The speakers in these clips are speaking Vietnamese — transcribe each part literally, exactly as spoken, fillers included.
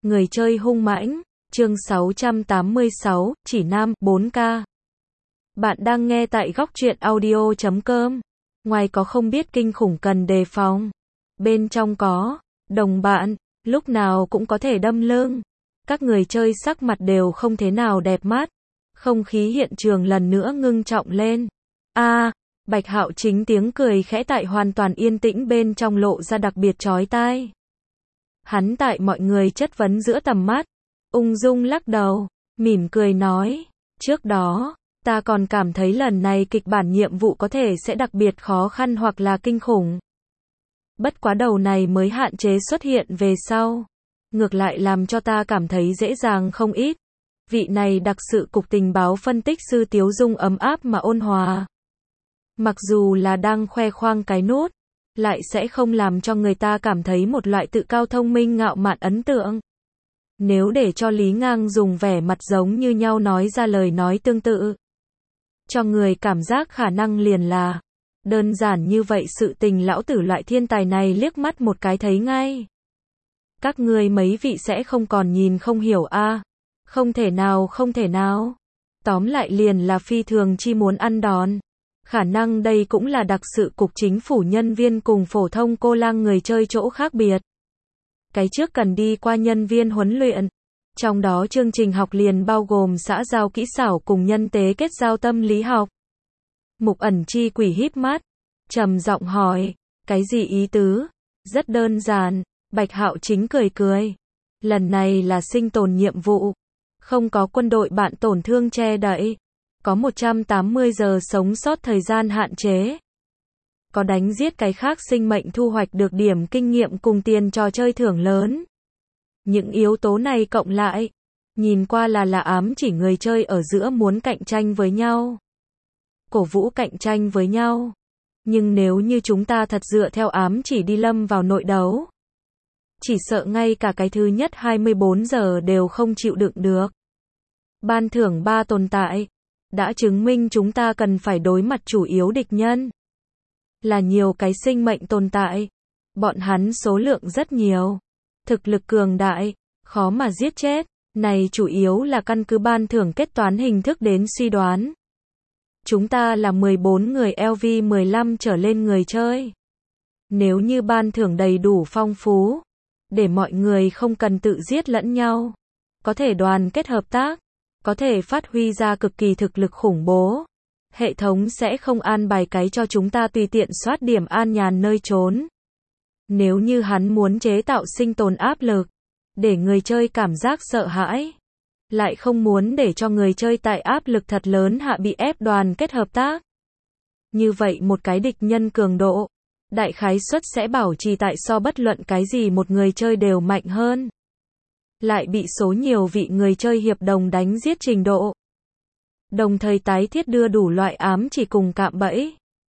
Người chơi hung mãnh, chương sáu trăm tám mươi sáu, chỉ nam, bốn K. Bạn đang nghe tại góc truyện audio chấm com. Ngoài có không biết kinh khủng cần đề phòng, bên trong có đồng bạn, lúc nào cũng có thể đâm lưng. Các người chơi sắc mặt đều không thế nào đẹp mắt. Không khí hiện trường lần nữa ngưng trọng lên. A, à, Bạch Hạo Chính tiếng cười khẽ tại hoàn toàn yên tĩnh bên trong lộ ra đặc biệt chói tai. Hắn tại mọi người chất vấn giữa tầm mắt, ung dung lắc đầu, mỉm cười nói, trước đó, ta còn cảm thấy lần này kịch bản nhiệm vụ có thể sẽ đặc biệt khó khăn hoặc là kinh khủng. Bất quá đầu này mới hạn chế xuất hiện về sau, ngược lại làm cho ta cảm thấy dễ dàng không ít. Vị này đặc sự cục tình báo phân tích sư Tiếu Dung ấm áp mà ôn hòa. Mặc dù là đang khoe khoang cái nốt, lại sẽ không làm cho người ta cảm thấy một loại tự cao thông minh ngạo mạn ấn tượng. Nếu để cho Lý Ngang dùng vẻ mặt giống như nhau nói ra lời nói tương tự, cho người cảm giác khả năng liền là đơn giản như vậy sự tình lão tử loại thiên tài này liếc mắt một cái thấy ngay. Các ngươi mấy vị sẽ không còn nhìn không hiểu a? À? Không thể nào không thể nào. Tóm lại liền là phi thường chi muốn ăn đòn. Khả năng đây cũng là đặc sự cục chính phủ nhân viên cùng phổ thông cô lang người chơi chỗ khác biệt. Cái trước cần đi qua nhân viên huấn luyện. Trong đó chương trình học liền bao gồm xã giao kỹ xảo cùng nhân tế kết giao tâm lý học. Mục Ẩn Chi quỷ híp mắt, trầm giọng hỏi, cái gì ý tứ? Rất đơn giản, Bạch Hạo Chính cười cười. Lần này là sinh tồn nhiệm vụ. Không có quân đội bạn tổn thương che đậy. Có một trăm tám mươi giờ sống sót thời gian hạn chế. Có đánh giết cái khác sinh mệnh thu hoạch được điểm kinh nghiệm cùng tiền trò chơi thưởng lớn. Những yếu tố này cộng lại, nhìn qua là là ám chỉ người chơi ở giữa muốn cạnh tranh với nhau. Cổ vũ cạnh tranh với nhau. Nhưng nếu như chúng ta thật dựa theo ám chỉ đi lâm vào nội đấu, chỉ sợ ngay cả cái thứ nhất hai mươi bốn giờ đều không chịu đựng được. Ban thưởng ba tồn tại đã chứng minh chúng ta cần phải đối mặt chủ yếu địch nhân là nhiều cái sinh mệnh tồn tại. Bọn hắn số lượng rất nhiều, thực lực cường đại, khó mà giết chết. Này chủ yếu là căn cứ ban thưởng kết toán hình thức đến suy đoán. Chúng ta là mười bốn người L V mười lăm trở lên người chơi. Nếu như ban thưởng đầy đủ phong phú, để mọi người không cần tự giết lẫn nhau, có thể đoàn kết hợp tác, có thể phát huy ra cực kỳ thực lực khủng bố. Hệ thống sẽ không an bài cái cho chúng ta tùy tiện soát điểm an nhàn nơi trốn. Nếu như hắn muốn chế tạo sinh tồn áp lực, để người chơi cảm giác sợ hãi, lại không muốn để cho người chơi tại áp lực thật lớn hạ bị ép đoàn kết hợp tác. Như vậy một cái địch nhân cường độ, đại khái suất sẽ bảo trì tại so bất luận cái gì một người chơi đều mạnh hơn. Lại bị số nhiều vị người chơi hiệp đồng đánh giết trình độ. Đồng thời tái thiết đưa đủ loại ám chỉ cùng cạm bẫy.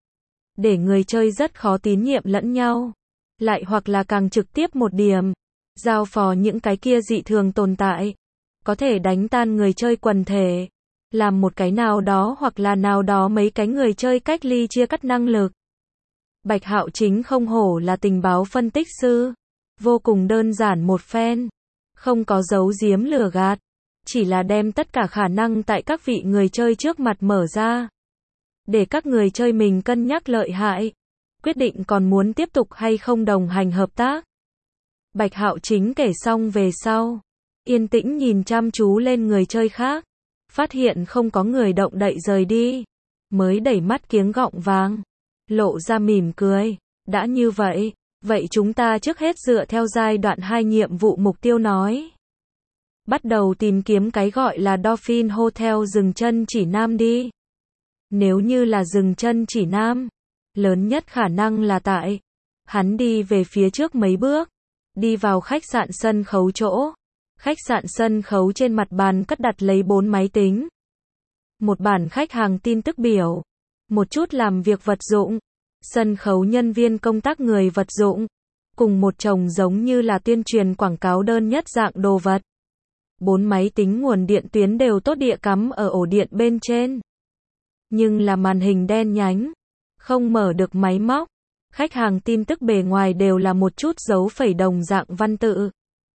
Để người chơi rất khó tín nhiệm lẫn nhau. Lại hoặc là càng trực tiếp một điểm, giao phó những cái kia dị thường tồn tại. Có thể đánh tan người chơi quần thể. Làm một cái nào đó hoặc là nào đó mấy cái người chơi cách ly chia cắt năng lực. Bạch Hạo Chính không hổ là tình báo phân tích sư. Vô cùng đơn giản một phen. Không có giấu giếm lừa gạt. Chỉ là đem tất cả khả năng tại các vị người chơi trước mặt mở ra. Để các người chơi mình cân nhắc lợi hại. Quyết định còn muốn tiếp tục hay không đồng hành hợp tác. Bạch Hạo Chính kể xong về sau. Yên tĩnh nhìn chăm chú lên người chơi khác. Phát hiện không có người động đậy rời đi. Mới đẩy mắt kiếng gọng vàng. Lộ ra mỉm cười. Đã như vậy, vậy chúng ta trước hết dựa theo giai đoạn hai nhiệm vụ mục tiêu nói. Bắt đầu tìm kiếm cái gọi là Dolphin Hotel dừng chân chỉ nam đi. Nếu như là dừng chân chỉ nam, lớn nhất khả năng là tại. Hắn đi về phía trước mấy bước. Đi vào khách sạn sân khấu chỗ. Khách sạn sân khấu trên mặt bàn cất đặt lấy bốn máy tính. Một bản khách hàng tin tức biểu. Một chút làm việc vật dụng. Sân khấu nhân viên công tác người vật dụng. Cùng một chồng giống như là tuyên truyền quảng cáo đơn nhất dạng đồ vật. Bốn máy tính nguồn điện tuyến đều tốt địa cắm ở ổ điện bên trên. Nhưng là màn hình đen nhánh. Không mở được máy móc. Khách hàng tin tức bề ngoài đều là một chút dấu phẩy đồng dạng văn tự.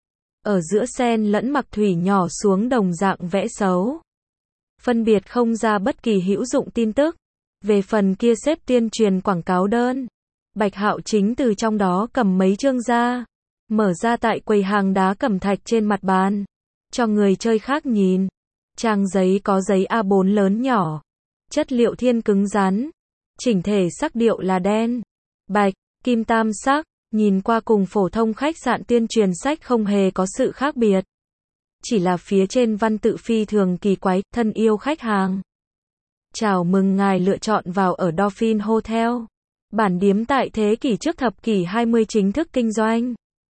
ở giữa xen lẫn mặc thủy nhỏ xuống đồng dạng vẽ xấu. Phân biệt không ra bất kỳ hữu dụng tin tức. Về phần kia xếp tuyên truyền quảng cáo đơn. Bạch Hạo chính từ trong đó cầm mấy chương ra. Mở ra tại quầy hàng đá cẩm thạch trên mặt bàn. Cho người chơi khác nhìn. Trang giấy có giấy A bốn lớn nhỏ. Chất liệu thiên cứng rắn. Chỉnh thể sắc điệu là đen, bạch, kim tam sắc. Nhìn qua cùng phổ thông khách sạn tuyên truyền sách không hề có sự khác biệt. Chỉ là phía trên văn tự phi thường kỳ quái, thân yêu khách hàng. Chào mừng ngài lựa chọn vào ở Dolphin Hotel. Bản điếm tại thế kỷ trước thập kỷ hai mươi chính thức kinh doanh.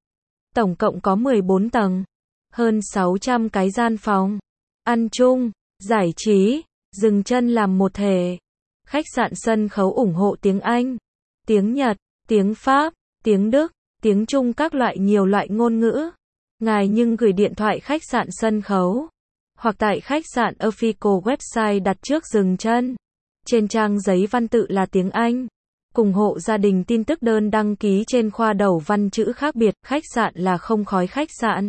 Tổng cộng có mười bốn tầng. Hơn sáu trăm cái gian phòng. Ăn chung, giải trí, dừng chân làm một thể. Khách sạn sân khấu ủng hộ tiếng Anh, tiếng Nhật, tiếng Pháp, tiếng Đức, tiếng Trung các loại nhiều loại ngôn ngữ. Ngài nhưng gửi điện thoại khách sạn sân khấu. Hoặc tại khách sạn official website đặt trước dừng chân. Trên trang giấy văn tự là tiếng Anh. Cùng hộ gia đình tin tức đơn đăng ký trên khoa đầu văn chữ khác biệt. Khách sạn là không khói khách sạn.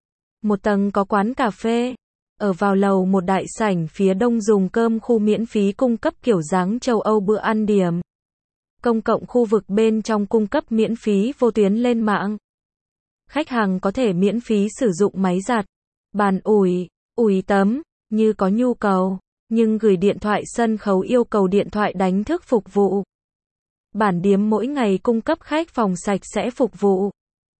Một tầng có quán cà phê. Ở vào lầu một đại sảnh phía đông dùng cơm khu miễn phí cung cấp kiểu dáng châu Âu bữa ăn điểm. Công cộng khu vực bên trong cung cấp miễn phí vô tuyến lên mạng. Khách hàng có thể miễn phí sử dụng máy giặt, bàn ủi, ủi tấm, như có nhu cầu, nhưng gửi điện thoại sân khấu yêu cầu điện thoại đánh thức phục vụ. Bản điếm mỗi ngày cung cấp khách phòng sạch sẽ phục vụ.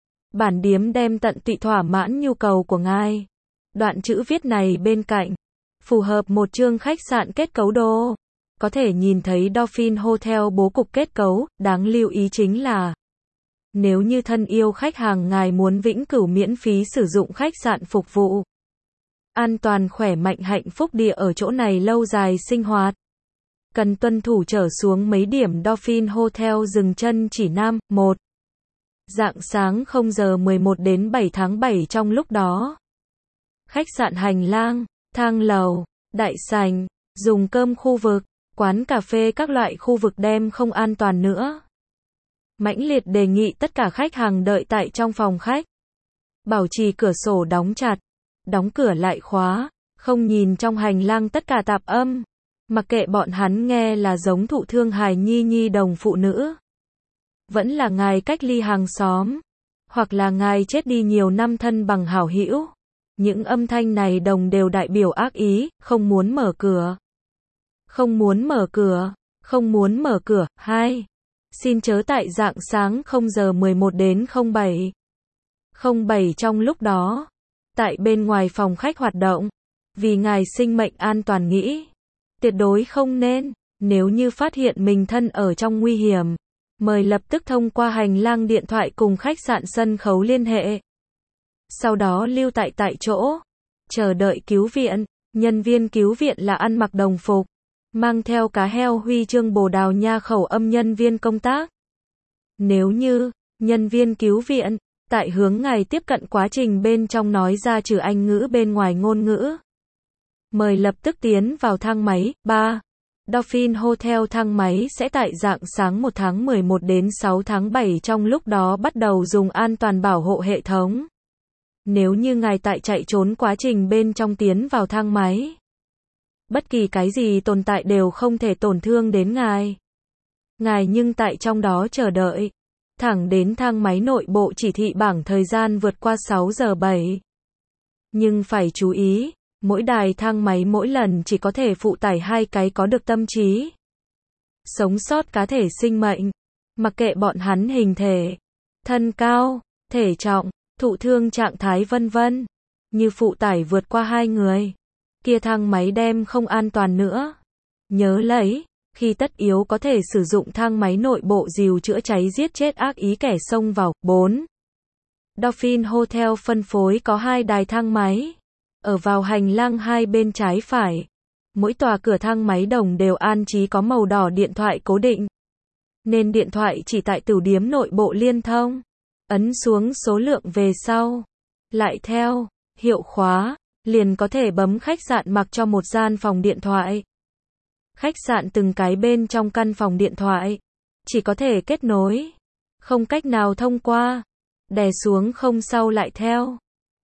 Bản điếm đem tận tụy thỏa mãn nhu cầu của ngài. Đoạn chữ viết này bên cạnh, phù hợp một chương khách sạn kết cấu đồ. Có thể nhìn thấy Dolphin Hotel bố cục kết cấu, đáng lưu ý chính là nếu như thân yêu khách hàng ngài muốn vĩnh cửu miễn phí sử dụng khách sạn phục vụ. An toàn khỏe mạnh hạnh phúc địa ở chỗ này lâu dài sinh hoạt. Cần tuân thủ trở xuống mấy điểm Dolphin Hotel dừng chân chỉ nam, một. Rạng sáng không giờ mười một đến bảy tháng bảy trong lúc đó. Khách sạn hành lang, thang lầu, đại sảnh, dùng cơm khu vực, quán cà phê các loại khu vực đem không an toàn nữa. Mãnh liệt đề nghị tất cả khách hàng đợi tại trong phòng khách. Bảo trì cửa sổ đóng chặt, đóng cửa lại khóa, không nhìn trong hành lang tất cả tạp âm. Mặc kệ bọn hắn nghe là giống thụ thương hài nhi nhi đồng phụ nữ. Vẫn là ngài cách ly hàng xóm. Hoặc là ngài chết đi nhiều năm thân bằng hảo hữu. Những âm thanh này đồng đều đại biểu ác ý, không muốn mở cửa. Không muốn mở cửa, không muốn mở cửa. Hai. Xin chớ tại rạng sáng không giờ mười một đến không bảy. không bảy trong lúc đó. Tại bên ngoài phòng khách hoạt động. Vì ngài sinh mệnh an toàn nghĩ. Tuyệt đối không nên. Nếu như phát hiện mình thân ở trong nguy hiểm. Mời lập tức thông qua hành lang điện thoại cùng khách sạn sân khấu liên hệ. Sau đó lưu tại tại chỗ. Chờ đợi cứu viện. Nhân viên cứu viện là ăn mặc đồng phục. Mang theo cá heo huy chương Bồ Đào Nha khẩu âm nhân viên công tác. Nếu như, nhân viên cứu viện, tại hướng ngài tiếp cận quá trình bên trong nói ra trừ Anh ngữ bên ngoài ngôn ngữ. Mời lập tức tiến vào thang máy. Ba. Dolphin Hotel thang máy sẽ tại rạng sáng một tháng mười một đến sáu tháng bảy trong lúc đó bắt đầu dùng an toàn bảo hộ hệ thống. Nếu như ngài tại chạy trốn quá trình bên trong tiến vào thang máy. Bất kỳ cái gì tồn tại đều không thể tổn thương đến ngài. Ngài nhưng tại trong đó chờ đợi. Thẳng đến thang máy nội bộ chỉ thị bảng thời gian vượt qua sáu giờ bảy. Nhưng phải chú ý, mỗi đài thang máy mỗi lần chỉ có thể phụ tải hai cái có được tâm trí. Sống sót cá thể sinh mệnh. Mặc kệ bọn hắn hình thể, thân cao, thể trọng, thụ thương trạng thái vân vân. Như phụ tải vượt qua hai người. Kia thang máy đem không an toàn nữa. Nhớ lấy, khi tất yếu có thể sử dụng thang máy nội bộ dìu chữa cháy giết chết ác ý kẻ xông vào. Bốn. Dolphin Hotel phân phối có hai đài thang máy. Ở vào hành lang hai bên trái phải. Mỗi tòa cửa thang máy đồng đều an trí có màu đỏ điện thoại cố định. Nên điện thoại chỉ tại tửu điếm nội bộ liên thông. Ấn xuống số lượng về sau. Lại theo, hiệu khóa. Liền có thể bấm khách sạn mặc cho một gian phòng điện thoại. Khách sạn từng cái bên trong căn phòng điện thoại. Chỉ có thể kết nối. Không cách nào thông qua. Đè xuống không sau lại theo.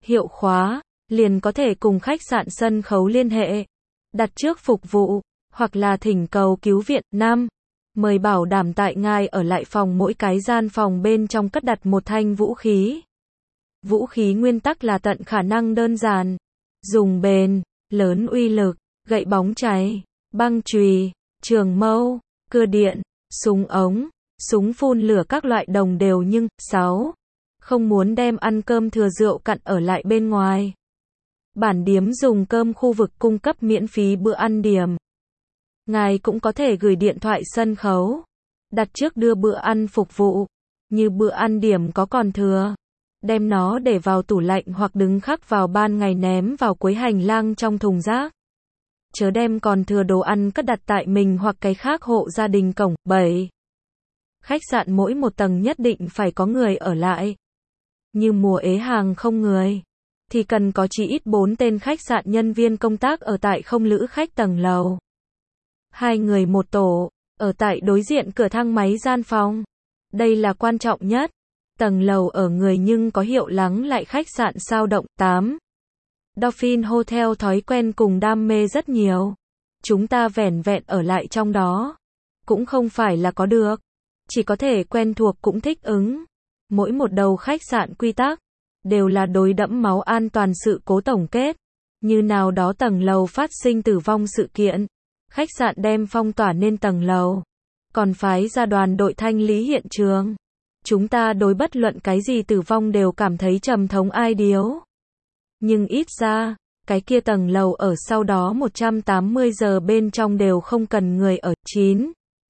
hiệu khóa, liền có thể cùng khách sạn sân khấu liên hệ, đặt trước phục vụ, hoặc là thỉnh cầu cứu viện. năm. Mời bảo đảm tại ngài ở lại phòng mỗi cái gian phòng bên trong cất đặt một thanh vũ khí. Vũ khí nguyên tắc là tận khả năng đơn giản, dùng bền, lớn uy lực, gậy bóng chảy, băng chùy, trường mâu, cưa điện, súng ống, súng phun lửa các loại đồng đều nhưng. sáu. Không muốn đem ăn cơm thừa rượu cặn ở lại bên ngoài. Bản điếm dùng cơm khu vực cung cấp miễn phí bữa ăn điểm. Ngài cũng có thể gửi điện thoại sân khấu, đặt trước đưa bữa ăn phục vụ, như bữa ăn điểm có còn thừa, đem nó để vào tủ lạnh hoặc đứng khắc vào ban ngày ném vào cuối hành lang trong thùng rác. Chớ đem còn thừa đồ ăn cất đặt tại mình hoặc cái khác hộ gia đình cổng. bảy. Khách sạn mỗi một tầng nhất định phải có người ở lại. Như mùa ế hàng không người, thì cần có chỉ ít bốn tên khách sạn nhân viên công tác ở tại không lữ khách tầng lầu. Hai người một tổ, ở tại đối diện cửa thang máy gian phòng. Đây là quan trọng nhất. Tầng lầu ở người nhưng có hiệu lắng lại khách sạn sao động. tám. Dolphin Hotel thói quen cùng đam mê rất nhiều. Chúng ta vẻn vẹn ở lại trong đó. Cũng không phải là có được. Chỉ có thể quen thuộc cũng thích ứng. Mỗi một đầu khách sạn quy tắc, đều là đối đẫm máu an toàn sự cố tổng kết. Như nào đó tầng lầu phát sinh tử vong sự kiện. Khách sạn đem phong tỏa nên tầng lầu. Còn phái ra đoàn đội thanh lý hiện trường. Chúng ta đối bất luận cái gì tử vong đều cảm thấy trầm thống ai điếu. Nhưng ít ra, cái kia tầng lầu ở sau đó một trăm tám mươi giờ bên trong đều không cần người ở. chín.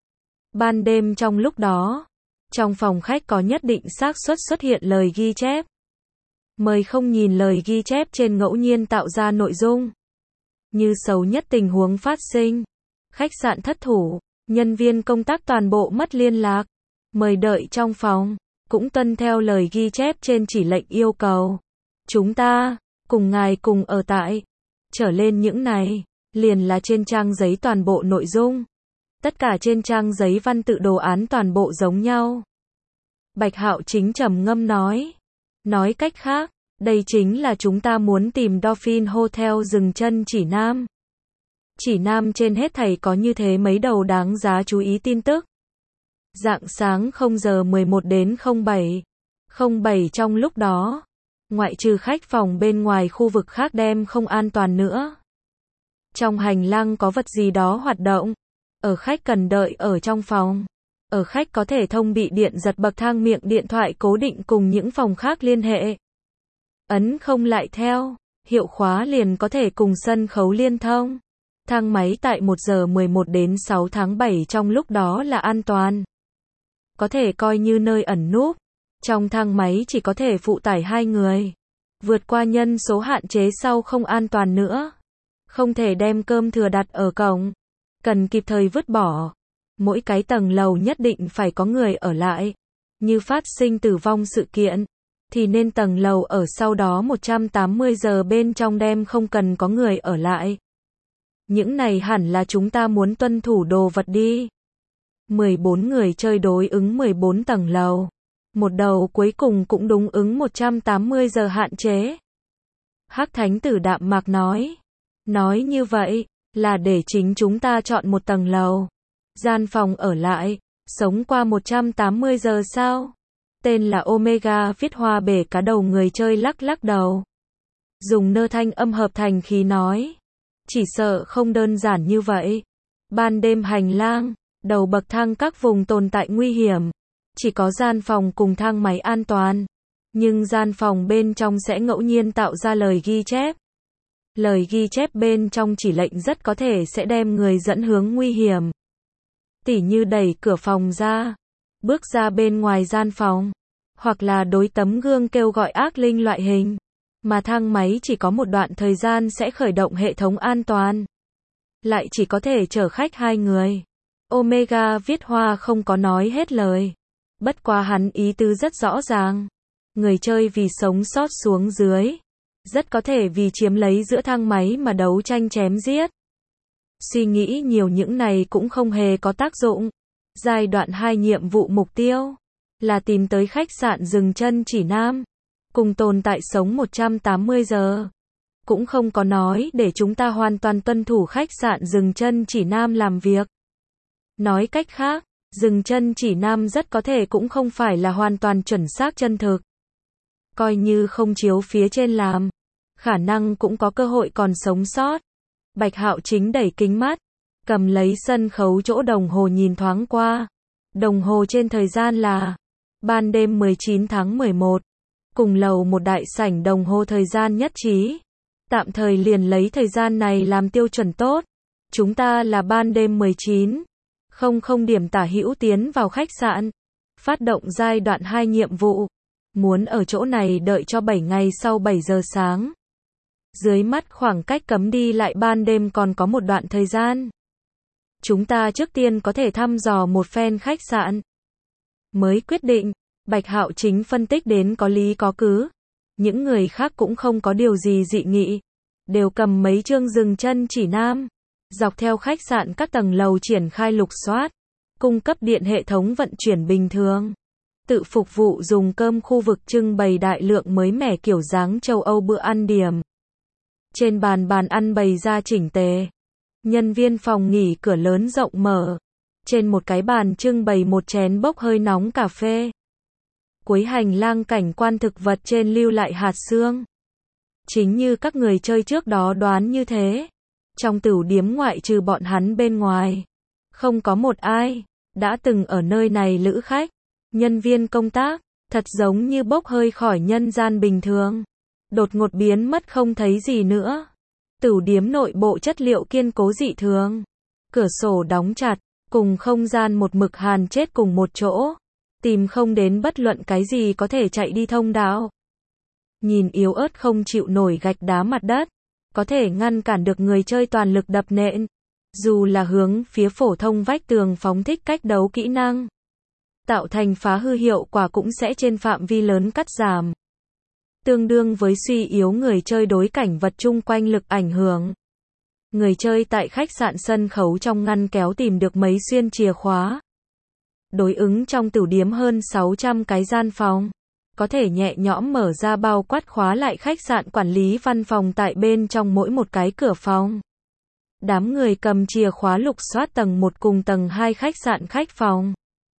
Ban đêm trong lúc đó, trong phòng khách có nhất định xác suất xuất hiện lời ghi chép. Mời không nhìn lời ghi chép trên ngẫu nhiên tạo ra nội dung. Như xấu nhất tình huống phát sinh, khách sạn thất thủ, nhân viên công tác toàn bộ mất liên lạc, mời đợi trong phòng, cũng tuân theo lời ghi chép trên chỉ lệnh yêu cầu. Chúng ta, cùng ngài cùng ở tại, trở lên những này, liền là trên trang giấy toàn bộ nội dung. Tất cả trên trang giấy văn tự đồ án toàn bộ giống nhau. Bạch Hạo Chính trầm ngâm nói. Nói cách khác, đây chính là chúng ta muốn tìm Dolphin Hotel dừng chân chỉ nam. Chỉ nam trên hết thảy có như thế mấy đầu đáng giá chú ý tin tức. Rạng sáng không giờ mười một đến không bảy. không bảy trong lúc đó, ngoại trừ khách phòng bên ngoài khu vực khác đem không an toàn nữa. Trong hành lang có vật gì đó hoạt động. Ở khách cần đợi ở trong phòng. Ở khách có thể thông bị điện giật bậc thang miệng điện thoại cố định cùng những phòng khác liên hệ. Ấn không lại theo, hiệu khóa liền có thể cùng sân khấu liên thông. Thang máy tại một giờ mười một đến sáu tháng bảy trong lúc đó là an toàn. Có thể coi như nơi ẩn núp. Trong thang máy chỉ có thể phụ tải hai người. Vượt qua nhân số hạn chế sau không an toàn nữa. Không thể đem cơm thừa đặt ở cổng. Cần kịp thời vứt bỏ. Mỗi cái tầng lầu nhất định phải có người ở lại. Như phát sinh tử vong sự kiện, thì nên tầng lầu ở sau đó một trăm tám mươi giờ bên trong đem không cần có người ở lại. Những này hẳn là chúng ta muốn tuân thủ đồ vật đi. mười bốn người chơi đối ứng mười bốn tầng lầu. Một đầu cuối cùng cũng đúng ứng một trăm tám mươi giờ hạn chế. Hắc Thánh Tử đạm mạc nói. Nói như vậy, là để chính chúng ta chọn một tầng lầu. Gian phòng ở lại, sống qua một trăm tám mươi giờ sao? Tên là Omega viết hoa bể cá đầu người chơi lắc lắc đầu. Dùng nơ thanh âm hợp thành khí nói. Chỉ sợ không đơn giản như vậy. Ban đêm hành lang, đầu bậc thang các vùng tồn tại nguy hiểm. Chỉ có gian phòng cùng thang máy an toàn. Nhưng gian phòng bên trong sẽ ngẫu nhiên tạo ra lời ghi chép. Lời ghi chép bên trong chỉ lệnh rất có thể sẽ đem người dẫn hướng nguy hiểm. Tỉ như đẩy cửa phòng ra, bước ra bên ngoài gian phòng, hoặc là đối tấm gương kêu gọi ác linh loại hình. Mà thang máy chỉ có một đoạn thời gian sẽ khởi động hệ thống an toàn. Lại chỉ có thể chở khách hai người. Omega viết hoa không có nói hết lời. Bất quá hắn ý tứ rất rõ ràng. Người chơi vì sống sót xuống dưới. Rất có thể vì chiếm lấy giữa thang máy mà đấu tranh chém giết. Suy nghĩ nhiều những này cũng không hề có tác dụng. Giai đoạn hai nhiệm vụ mục tiêu là tìm tới khách sạn dừng chân chỉ nam. cùng tồn tại sống một trăm tám mươi giờ. Cũng không có nói để chúng ta hoàn toàn tuân thủ khách sạn dừng chân chỉ nam làm việc. Nói cách khác, dừng chân chỉ nam rất có thể cũng không phải là hoàn toàn chuẩn xác chân thực. Coi như không chiếu phía trên làm, khả năng cũng có cơ hội còn sống sót. Bạch Hạo Chính đẩy kính mắt, cầm lấy sân khấu chỗ đồng hồ nhìn thoáng qua. Đồng hồ trên thời gian là ban đêm mười chín tháng mười một. Cùng lầu một đại sảnh đồng hồ thời gian nhất trí. Tạm thời liền lấy thời gian này làm tiêu chuẩn tốt. Chúng ta là ban đêm mười chín. Không không điểm tả hữu tiến vào khách sạn. Phát động giai đoạn hai nhiệm vụ. Muốn ở chỗ này đợi cho bảy ngày sau bảy giờ sáng. Dưới mắt khoảng cách cấm đi lại ban đêm còn có một đoạn thời gian. Chúng ta trước tiên có thể thăm dò một phen khách sạn. Mới quyết định, Bạch Hạo Chính phân tích đến có lý có cứ. Những người khác cũng không có điều gì dị nghị. Đều cầm mấy chương dừng chân chỉ nam. Dọc theo khách sạn các tầng lầu triển khai lục soát. Cung cấp điện hệ thống vận chuyển bình thường. Tự phục vụ dùng cơm khu vực trưng bày đại lượng mới mẻ kiểu dáng châu Âu bữa ăn điểm. Trên bàn bàn ăn bày ra chỉnh tề. Nhân viên phòng nghỉ cửa lớn rộng mở. Trên một cái bàn trưng bày một chén bốc hơi nóng cà phê. Cuối hành lang cảnh quan thực vật trên lưu lại hạt sương. Chính như các người chơi trước đó đoán như thế. Trong tửu điếm ngoại trừ bọn hắn bên ngoài. Không có một ai đã từng ở nơi này lữ khách. Nhân viên công tác, thật giống như bốc hơi khỏi nhân gian bình thường. Đột ngột biến mất không thấy gì nữa. Tửu điếm nội bộ chất liệu kiên cố dị thường. Cửa sổ đóng chặt, cùng không gian một mực hàn chết cùng một chỗ. Tìm không đến bất luận cái gì có thể chạy đi thông đạo. Nhìn yếu ớt không chịu nổi gạch đá mặt đất. Có thể ngăn cản được người chơi toàn lực đập nện. Dù là hướng phía phổ thông vách tường phóng thích cách đấu kỹ năng. Tạo thành phá hư hiệu quả cũng sẽ trên phạm vi lớn cắt giảm. Tương đương với suy yếu người chơi đối cảnh vật chung quanh lực ảnh hưởng. Người chơi tại khách sạn sân khấu trong ngăn kéo tìm được mấy xuyên chìa khóa. Đối ứng trong tửu điếm hơn sáu trăm cái gian phòng. Có thể nhẹ nhõm mở ra bao quát khóa lại khách sạn quản lý văn phòng tại bên trong mỗi một cái cửa phòng. Đám người cầm chìa khóa lục soát tầng một cùng tầng hai khách sạn khách phòng.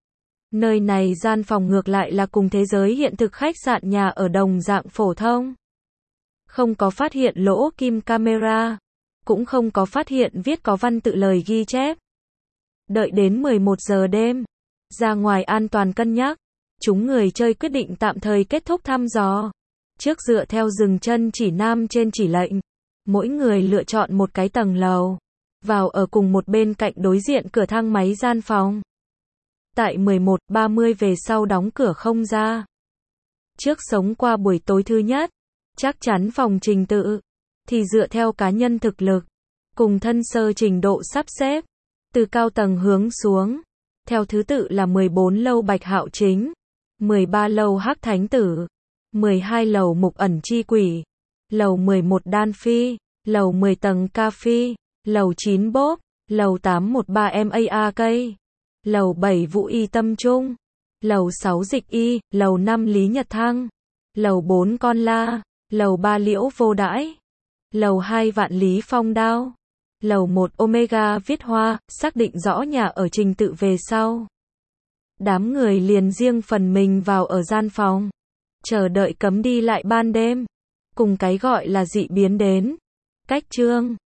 Nơi này gian phòng ngược lại là cùng thế giới hiện thực khách sạn nhà ở đồng dạng phổ thông. Không có phát hiện lỗ kim camera. Cũng không có phát hiện viết có văn tự lời ghi chép. Đợi đến mười một giờ đêm. Ra ngoài an toàn cân nhắc. Chúng người chơi quyết định tạm thời kết thúc thăm dò. Trước dựa theo dừng chân chỉ nam trên chỉ lệnh. Mỗi người lựa chọn một cái tầng lầu. Vào ở cùng một bên cạnh đối diện cửa thang máy gian phòng. Tại mười một ba mươi về sau đóng cửa không ra. Trước sống qua buổi tối thứ nhất. Chắc chắn phòng trình tự. Thì dựa theo cá nhân thực lực. Cùng thân sơ trình độ sắp xếp. Từ cao tầng hướng xuống. Theo thứ tự là mười bốn lầu Bạch Hạo Chính. mười ba lầu Hắc Thánh Tử. mười hai lầu Mục Ẩn Chi Quỷ. Lầu mười một Đan Phi. Lầu mười tầng Ca Phi. Lầu chín Bốp. Lầu tám một ba M A A K. Lầu bảy Vũ Y Tâm Trung. Lầu sáu Dịch Y. Lầu năm Lý Nhật Thăng. Lầu bốn Con La. Lầu ba Liễu Vô Đãi. Lầu hai Vạn Lý Phong Đao. Lầu một Omega Viết Hoa. Xác định rõ nhà ở trình tự về sau. Đám người liền riêng phần mình vào ở gian phòng. Chờ đợi cấm đi lại ban đêm. Cùng cái gọi là dị biến đến. Cách chương